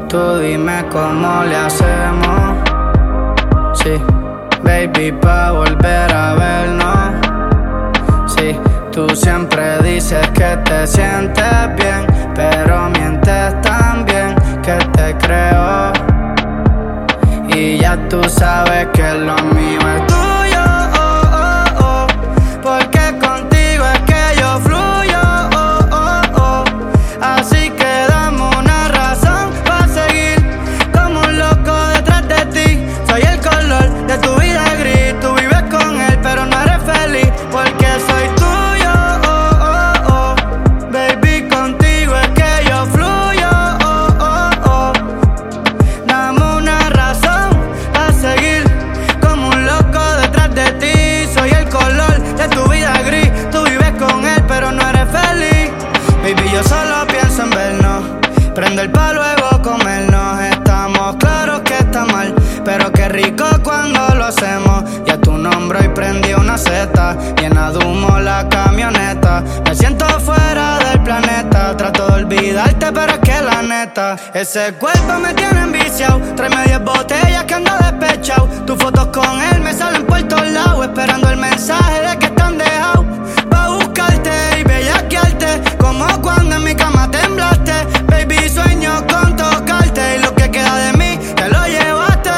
Tú dime cómo le hacemos. Sí, baby, pa' volver a vernos. Sí, tú siempre dices que te sientes bien, pero mientes también, que te creo. Y ya tú sabes que lo mío es tuyo, porque contigo es que yo fluyo, Así que dame una razón para seguir como un loco detrás de ti. Soy el color de tu vida gris. Tú vives con él pero no eres feliz, porque soy tuyo, Baby, contigo es que yo fluyo, Dame una razón para seguir como un loco detrás de ti. Soy el color de tu vida gris. Tú vives con él pero no eres feliz. Baby, yo solo pienso en vernos, prender pa' luego comernos. Estamos claros que está mal, pero qué rico cuando lo hacemos. Ya tu nombre y prendí una seta, llena de humo la camioneta. Me siento fuera del planeta, trato de olvidarte pero es que la neta, ese cuerpo me tiene enviciado. Tráeme 10 botellas que ando despechado. Tus fotos con él me salen por todos lados, esperando el mensaje de que están dejados. Pa' buscarte y bellaquearte, como cuando en mi cama temblaste. Baby, sueño con tocarte, y lo que queda de mí te lo llevaste.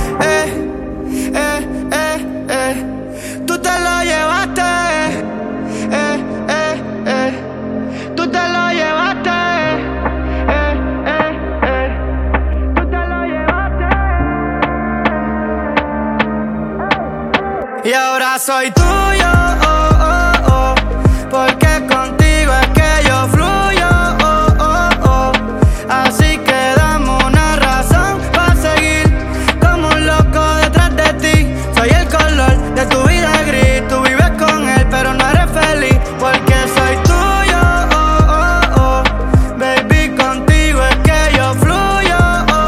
Tú te lo llevaste. Tú te lo llevaste. Tú te lo llevaste. Y ahora soy tuyo, porque contigo es que yo fluyo, Así que dame una razón para seguir como un loco detrás de ti. Soy el color de tu vida gris. Tú vives con él pero no eres feliz, porque soy tuyo, Baby, contigo es que yo fluyo,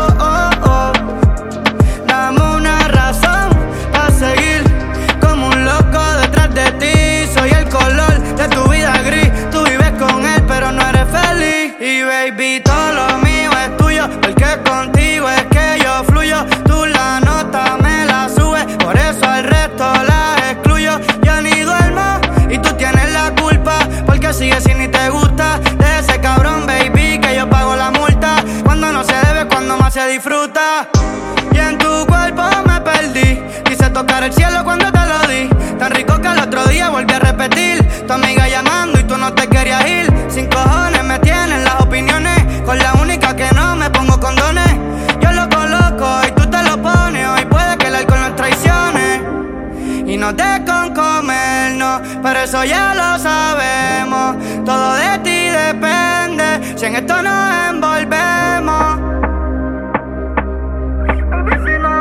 Dame una razón para seguir como un loco detrás de ti. Soy el color de tu vida gris. Tú vives con él pero no eres feliz. Y baby, todo lo mío es tuyo, porque contigo es que yo fluyo. Tú la nota me la subes, por eso al resto la excluyo. Yo ni duermo y tú tienes la culpa, porque sigues sin ni te gusta de ese cabrón, baby, que yo pago la multa. Cuando no se debe, cuando más se disfruta. Y en tu cuerpo me perdí, quise tocar el cielo cuando te lo di. Tan rico que el otro día volví a repetir. Tu amiga llamando y tú no te querías ir. Sin cojones me tienen las opiniones, con la única que no me pongo condones. Yo lo coloco y tú te lo pones. Hoy puede que el alcohol nos traicione y nos dé con comernos, pero eso ya lo sabemos. Todo de ti depende, si en esto nos envolvemos.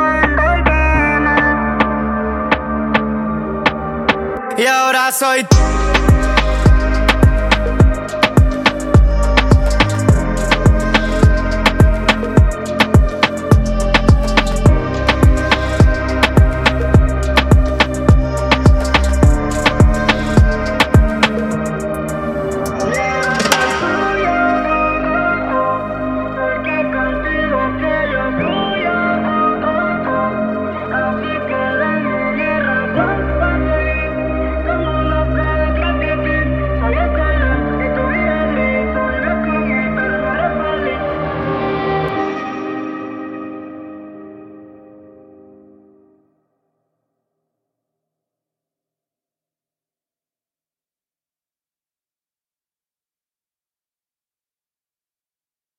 Y ahora soy